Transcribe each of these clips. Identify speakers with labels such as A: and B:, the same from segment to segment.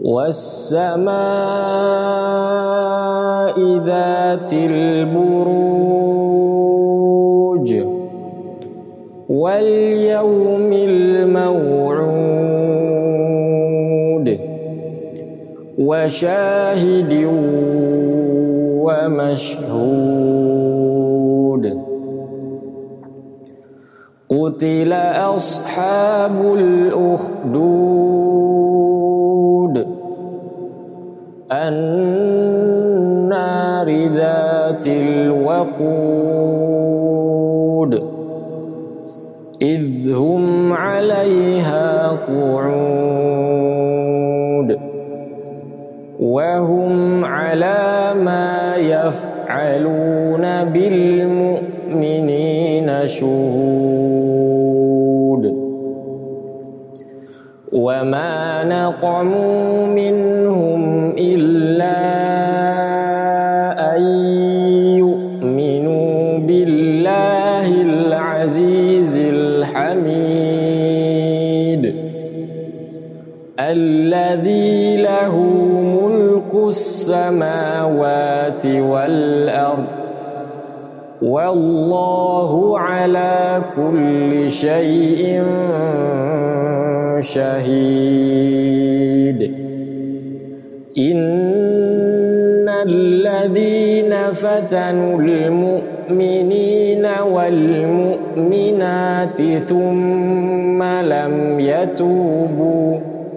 A: والسماء ذات البروج واليوم الموعود وشاهد ومشهود قتل أصحاب الأخدود النار ذات الوقود إذ هم عليها قعود وهم على ما يفعلون بالمؤمنين شهود وما نقموا منهم إلا أن يؤمنوا بالله العزيز الحميد الذي له ملك السماوات والأرض والله على كل شيء شهيد إن الذين فتنوا المؤمنين والمؤمنات ثم لم يتوبوا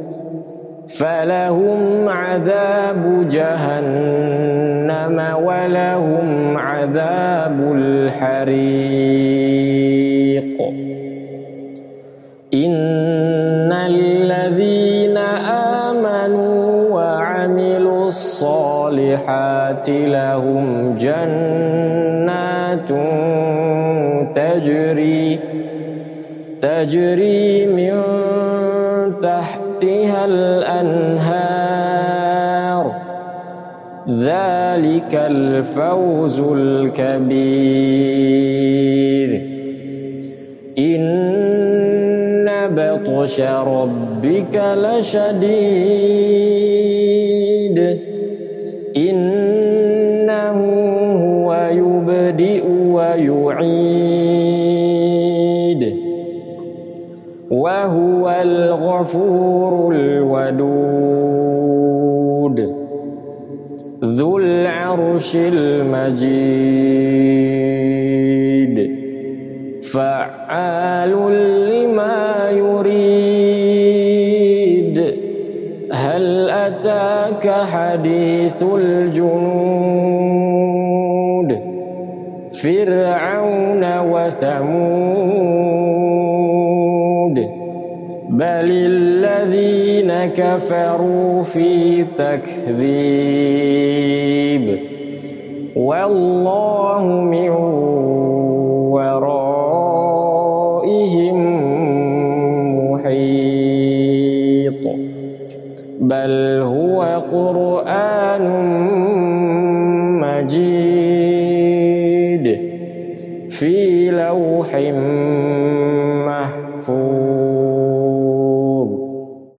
A: فلهم عذاب جهنم ولهم عذاب الحريق إن الذين آمنوا وعملوا الصالحات لهم جنات تجري من تحتها الأنهار ذلك الفوز الكبير إن بطش ربك لشديد إنه هو يبدئ ويعيد وهو الغفور الودود ذو العرش المجيد فعال لما يريد هل أتاك حديث الجنود فرعون وثمود بل الذين كفروا في تكذيب والله من ورائهم محيط بل هو قرآن مجيد في لوح